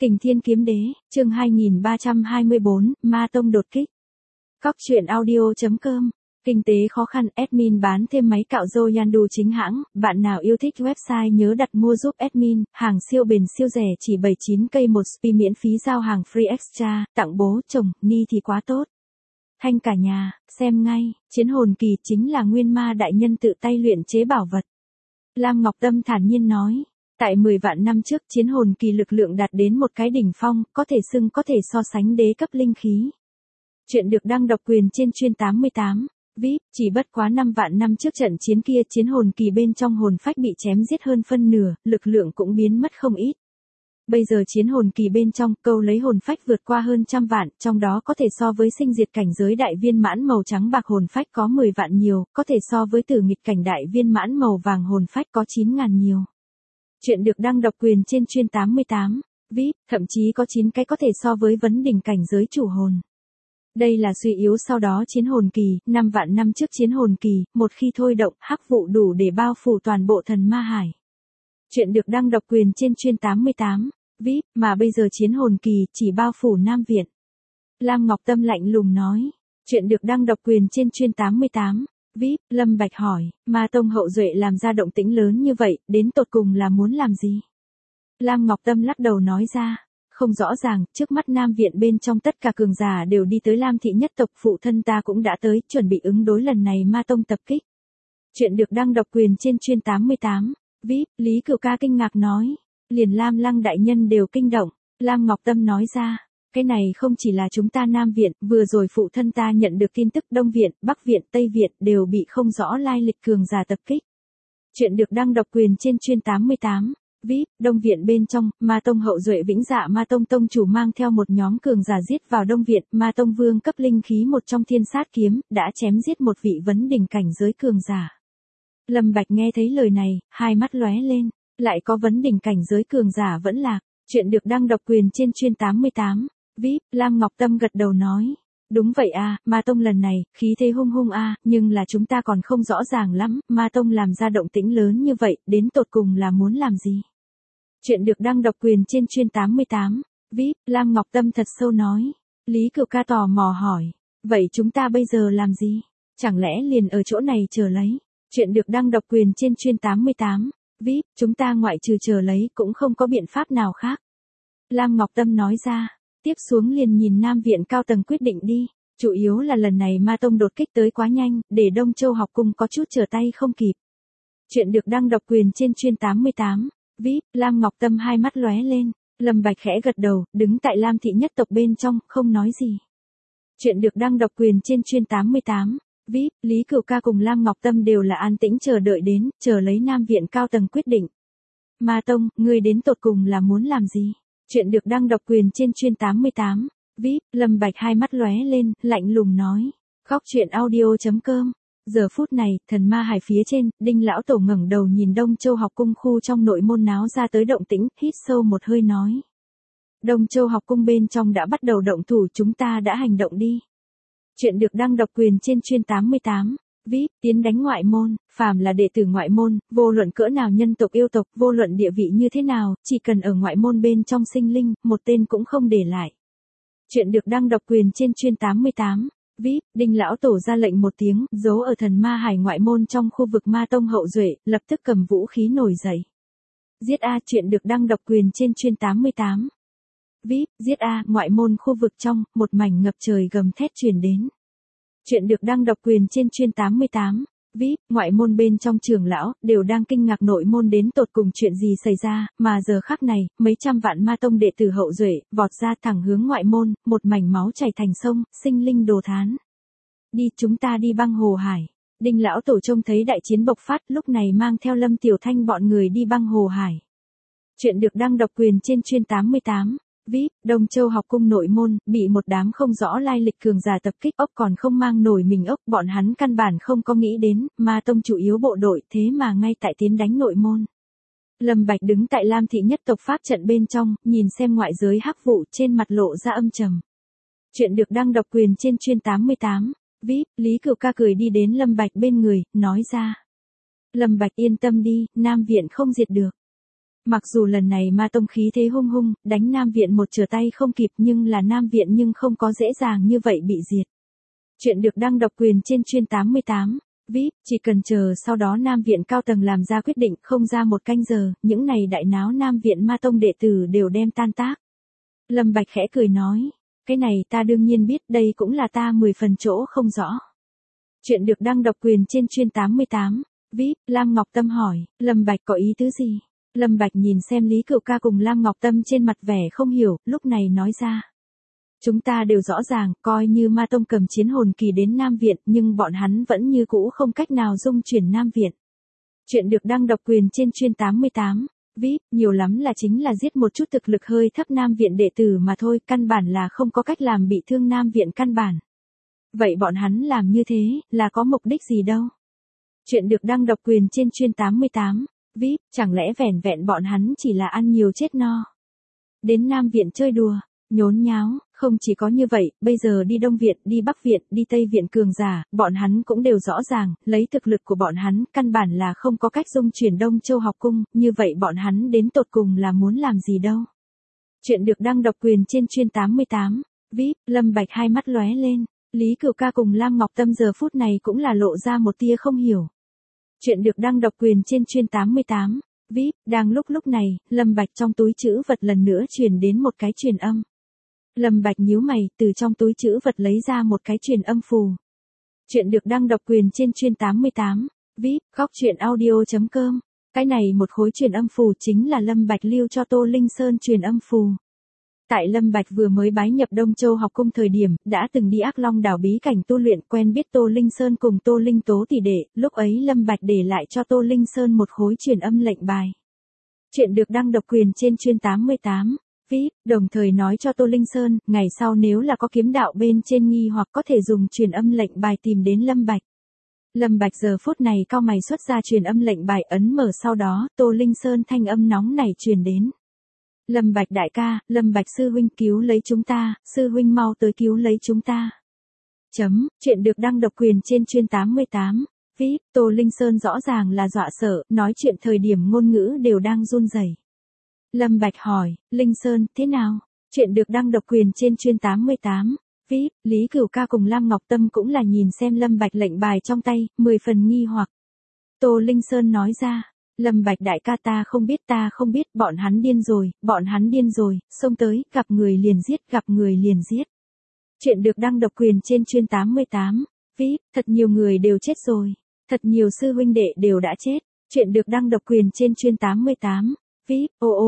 Kình Thiên Kiếm Đế, chương 2324, Ma Tông đột kích. Cóc truyện audio.com. Kinh tế khó khăn, admin bán thêm máy cạo râu Yandu chính hãng, bạn nào yêu thích website nhớ đặt mua giúp admin, hàng siêu bền siêu rẻ chỉ 79k một spi miễn phí giao hàng free extra, tặng bố, chồng, ni thì quá tốt. Thanh cả nhà, xem ngay, chiến hồn kỳ chính là nguyên ma đại nhân tự tay luyện chế bảo vật. Lam Ngọc Tâm thản nhiên nói. Tại 10 vạn năm trước chiến hồn kỳ lực lượng đạt đến một cái đỉnh phong, có thể so sánh đế cấp linh khí. Chuyện được đăng độc quyền trên chuyên 88. VIP, chỉ bất quá 5 vạn năm trước trận chiến kia chiến hồn kỳ bên trong hồn phách bị chém giết hơn phân nửa, lực lượng cũng biến mất không ít. Bây giờ chiến hồn kỳ bên trong câu lấy hồn phách vượt qua hơn trăm vạn, trong đó có thể so với sinh diệt cảnh giới đại viên mãn màu trắng bạc hồn phách có 10 vạn nhiều, có thể so với tử nghịch cảnh đại viên mãn màu vàng hồn phách có 9.000 nhiều. Chuyện được đăng độc quyền trên chuyên 88. VIP, thậm chí có 9 cái có thể so với vấn đỉnh cảnh giới chủ hồn. Đây là suy yếu sau đó chiến hồn kỳ, 5 vạn năm trước chiến hồn kỳ, một khi thôi động, hắc vụ đủ để bao phủ toàn bộ thần ma hải. Chuyện được đăng độc quyền trên chuyên 88. VIP, mà bây giờ chiến hồn kỳ chỉ bao phủ Nam Viện. Lam Ngọc Tâm lạnh lùng nói. Chuyện được đăng độc quyền trên chuyên 88. VIP, Lâm Bạch hỏi, Ma Tông hậu duệ làm ra động tĩnh lớn như vậy, đến tột cùng là muốn làm gì? Lam Ngọc Tâm lắc đầu nói ra, không rõ ràng, trước mắt Nam Viện bên trong tất cả cường giả đều đi tới Lam Thị nhất tộc, phụ thân ta cũng đã tới, chuẩn bị ứng đối lần này Ma Tông tập kích. Chuyện được đăng độc quyền trên chuyên 88. VIP, Lý Cửu Ca kinh ngạc nói, liền Lam Lăng đại nhân đều kinh động. Lam Ngọc Tâm nói ra. Cái này không chỉ là chúng ta Nam Viện, vừa rồi phụ thân ta nhận được tin tức Đông Viện, Bắc Viện, Tây Viện đều bị không rõ lai lịch cường giả tập kích. Chuyện được đăng độc quyền trên chuyên 88. VIP, Đông Viện bên trong, Ma Tông hậu duệ Vĩnh Dạ Ma Tông tông chủ mang theo một nhóm cường giả giết vào Đông Viện, Ma Tông vương cấp linh khí một trong thiên sát kiếm, đã chém giết một vị vấn đỉnh cảnh giới cường giả. Lâm Bạch nghe thấy lời này, hai mắt lóe lên, lại có vấn đỉnh cảnh giới cường giả vẫn lạc. Chuyện được đăng độc quyền trên chuyên 88. VIP, Lam Ngọc Tâm gật đầu nói. Đúng vậy a, Ma Tông lần này, khí thế hung hung a, nhưng là chúng ta còn không rõ ràng lắm, Ma Tông làm ra động tĩnh lớn như vậy, đến tột cùng là muốn làm gì? Chuyện được đăng độc quyền trên chuyên 88. VIP, Lam Ngọc Tâm thật sâu nói. Lý Cửu Ca tò mò hỏi. Vậy chúng ta bây giờ làm gì? Chẳng lẽ liền ở chỗ này chờ lấy? Chuyện được đăng độc quyền trên chuyên 88. VIP, chúng ta ngoại trừ chờ lấy cũng không có biện pháp nào khác. Lam Ngọc Tâm nói ra. Tiếp xuống liền nhìn Nam Viện cao tầng quyết định đi. Chủ yếu là lần này Ma Tông đột kích tới quá nhanh, để Đông Châu học cung có chút trở tay không kịp. Chuyện được đăng độc quyền trên chuyên 88. VIP, Lam Ngọc Tâm hai mắt lóe lên. Lâm Bạch khẽ gật đầu, đứng tại Lam Thị nhất tộc bên trong, không nói gì. Chuyện được đăng độc quyền trên chuyên 88. VIP, Lý Cửu Ca cùng Lam Ngọc Tâm đều là an tĩnh chờ đợi đến, chờ lấy Nam Viện cao tầng quyết định. Ma Tông, ngươi đến tột cùng là muốn làm gì? Chuyện được đăng độc quyền trên chuyên 88. VIP, Lâm Bạch hai mắt lóe lên, lạnh lùng nói. Cóc truyện audio.com. Giờ phút này, thần ma hải phía trên, Đinh lão tổ ngẩng đầu nhìn Đông Châu học cung khu trong nội môn náo ra tới động tĩnh, hít sâu một hơi nói. Đông Châu học cung bên trong đã bắt đầu động thủ, chúng ta đã hành động đi. Chuyện được đăng độc quyền trên chuyên 88. VIP, tiến đánh ngoại môn, phàm là đệ tử ngoại môn, vô luận cỡ nào nhân tộc yêu tộc, vô luận địa vị như thế nào, chỉ cần ở ngoại môn bên trong sinh linh, một tên cũng không để lại. Chuyện được đăng độc quyền trên chuyên 88. VIP, Đinh lão tổ ra lệnh một tiếng, giấu ở thần ma hải ngoại môn trong khu vực Ma Tông hậu duệ, lập tức cầm vũ khí nổi dậy. Giết a, chuyện được đăng độc quyền trên chuyên 88. VIP, giết a, ngoại môn khu vực trong, một mảnh ngập trời gầm thét truyền đến. Chuyện được đăng độc quyền trên chuyên 88. VIP, ngoại môn bên trong trưởng lão, đều đang kinh ngạc nội môn đến tột cùng chuyện gì xảy ra, mà giờ khắc này, mấy trăm vạn Ma Tông đệ tử hậu duệ, vọt ra thẳng hướng ngoại môn, một mảnh máu chảy thành sông, sinh linh đồ thán. Đi, chúng ta đi băng hồ hải. Đinh lão tổ trông thấy đại chiến bộc phát, lúc này mang theo Lâm Tiểu Thanh bọn người đi băng hồ hải. Chuyện được đăng độc quyền trên chuyên 88. VIP, Đông Châu học cung nội môn, bị một đám không rõ lai lịch cường giả tập kích, ốc còn không mang nổi mình ốc, bọn hắn căn bản không có nghĩ đến, Ma Tông chủ yếu bộ đội, thế mà ngay tại tiến đánh nội môn. Lâm Bạch đứng tại Lam Thị nhất tộc pháp trận bên trong, nhìn xem ngoại giới hắc vụ, trên mặt lộ ra âm trầm. Chuyện được đăng độc quyền trên chuyên 88. VIP, Lý Cửu Ca cười đi đến Lâm Bạch bên người, nói ra. Lâm Bạch yên tâm đi, Nam Viện không diệt được. Mặc dù lần này ma tông khí thế hung hung, đánh Nam Viện một trở tay không kịp nhưng là Nam Viện nhưng không có dễ dàng như vậy bị diệt. Chuyện được đăng độc quyền trên chuyên 88. VIP, chỉ cần chờ sau đó Nam Viện cao tầng làm ra quyết định không ra một canh giờ, những này đại náo Nam Viện ma tông đệ tử đều đem tan tác. Lâm Bạch khẽ cười nói, cái này ta đương nhiên biết, đây cũng là ta 10 phần chỗ không rõ. Chuyện được đăng độc quyền trên chuyên 88. VIP, Lam Ngọc Tâm hỏi, Lâm Bạch có ý tứ gì? Lâm Bạch nhìn xem Lý Cửu Ca cùng Lam Ngọc Tâm trên mặt vẻ không hiểu, lúc này nói ra. Chúng ta đều rõ ràng, coi như ma tông cầm chiến hồn kỳ đến Nam Viện, nhưng bọn hắn vẫn như cũ không cách nào dung chuyển Nam Viện. Chuyện được đăng độc quyền trên chuyên 88. VIP, nhiều lắm là chính là giết một chút thực lực hơi thấp Nam Viện đệ tử mà thôi, căn bản là không có cách làm bị thương Nam Viện căn bản. Vậy bọn hắn làm như thế, là có mục đích gì đâu? Chuyện được đăng độc quyền trên chuyên 88. VIP, chẳng lẽ vẻn vẹn bọn hắn chỉ là ăn nhiều chết no. Đến Nam Viện chơi đùa, nhốn nháo, không chỉ có như vậy, bây giờ đi Đông Viện, đi Bắc Viện, đi Tây Viện cường giả, bọn hắn cũng đều rõ ràng, lấy thực lực của bọn hắn, căn bản là không có cách dung chuyển Đông Châu học cung, như vậy bọn hắn đến tột cùng là muốn làm gì đâu. Chuyện được đăng độc quyền trên chuyên 88. VIP, Lâm Bạch hai mắt lóe lên, Lý Cửu Ca cùng Lam Ngọc Tâm giờ phút này cũng là lộ ra một tia không hiểu. Chuyện được đăng độc quyền trên chuyên 88. VIP, đang lúc này, Lâm Bạch trong túi trữ vật lần nữa truyền đến một cái truyền âm. Lâm Bạch nhíu mày, từ trong túi trữ vật lấy ra một cái truyền âm phù. Chuyện được đăng độc quyền trên chuyên 88. VIP, góc truyện audio.com. Cái này một khối truyền âm phù chính là Lâm Bạch lưu cho Tô Linh Sơn truyền âm phù. Tại Lâm Bạch vừa mới bái nhập Đông Châu học cung thời điểm, đã từng đi Ác Long đảo bí cảnh tu luyện, quen biết Tô Linh Sơn cùng Tô Linh Tố tỷ đệ, lúc ấy Lâm Bạch để lại cho Tô Linh Sơn một khối truyền âm lệnh bài. Chuyện được đăng độc quyền trên chuyên 88. VIP, đồng thời nói cho Tô Linh Sơn, ngày sau nếu là có kiếm đạo bên trên nghi hoặc có thể dùng truyền âm lệnh bài tìm đến Lâm Bạch. Lâm Bạch giờ phút này cau mày xuất ra truyền âm lệnh bài ấn mở, sau đó, Tô Linh Sơn thanh âm nóng này truyền đến. Lâm Bạch đại ca, Lâm Bạch sư huynh cứu lấy chúng ta, sư huynh mau tới cứu lấy chúng ta. Chuyện được đăng độc quyền trên chuyên 88. VIP, Tô Linh Sơn rõ ràng là dọa sợ, nói chuyện thời điểm ngôn ngữ đều đang run rẩy. Lâm Bạch hỏi, Linh Sơn, thế nào? Chuyện được đăng độc quyền trên chuyên 88. VIP, Lý Cửu Ca cùng Lam Ngọc Tâm cũng là nhìn xem Lâm Bạch lệnh bài trong tay, 10 phần nghi hoặc. Tô Linh Sơn nói ra, Lâm Bạch đại ca ta không biết, bọn hắn điên rồi, xông tới, gặp người liền giết. Chuyện được đăng độc quyền trên chuyên 88. VIP, thật nhiều người đều chết rồi, thật nhiều sư huynh đệ đều đã chết. Chuyện được đăng độc quyền trên chuyên 88. VIP,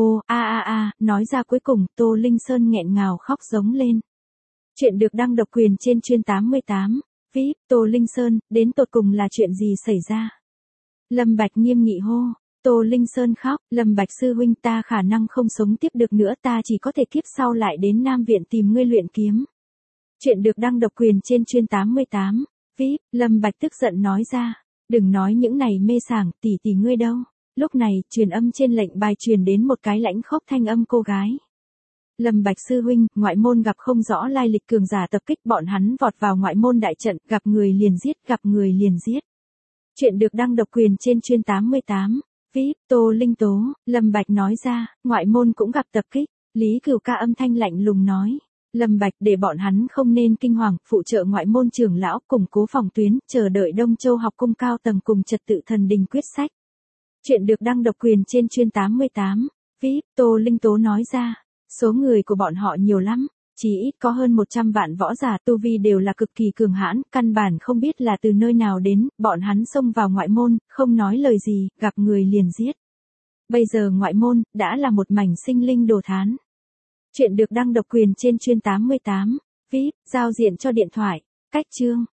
nói ra cuối cùng, Tô Linh Sơn nghẹn ngào khóc giống lên. Chuyện được đăng độc quyền trên chuyên 88. VIP, Tô Linh Sơn, đến tột cùng là chuyện gì xảy ra? Lâm Bạch nghiêm nghị hô. Tô Linh Sơn khóc, Lâm Bạch sư huynh, ta khả năng không sống tiếp được nữa, ta chỉ có thể kiếp sau lại đến Nam Viện tìm ngươi luyện kiếm. Chuyện được đăng độc quyền trên chuyên 88. VIP, Lâm Bạch tức giận nói ra, đừng nói những này mê sảng, tỷ ngươi đâu. Lúc này, truyền âm trên lệnh bài truyền đến một cái lãnh khốc thanh âm cô gái. Lâm Bạch sư huynh, ngoại môn gặp không rõ lai lịch cường giả tập kích, bọn hắn vọt vào ngoại môn đại trận, gặp người liền giết. Chuyện được đăng độc quyền trên chuyên 88. VIP, Tô Linh Tố, Lâm Bạch nói ra, ngoại môn cũng gặp tập kích. Lý Cửu Ca âm thanh lạnh lùng nói, Lâm Bạch để bọn hắn không nên kinh hoàng, phụ trợ ngoại môn trưởng lão, củng cố phòng tuyến, chờ đợi Đông Châu học cung cao tầng cùng trật tự thần đình quyết sách. Chuyện được đăng độc quyền trên chuyên 88. VIP, Tô Linh Tố nói ra, số người của bọn họ nhiều lắm, chỉ ít có hơn 100 vạn võ giả, tu vi đều là cực kỳ cường hãn, căn bản không biết là từ nơi nào đến, bọn hắn xông vào ngoại môn, không nói lời gì, gặp người liền giết. Bây giờ ngoại môn, đã là một mảnh sinh linh đồ thán. Chuyện được đăng độc quyền trên chuyên 88. VIP, giao diện cho điện thoại. Cách chương.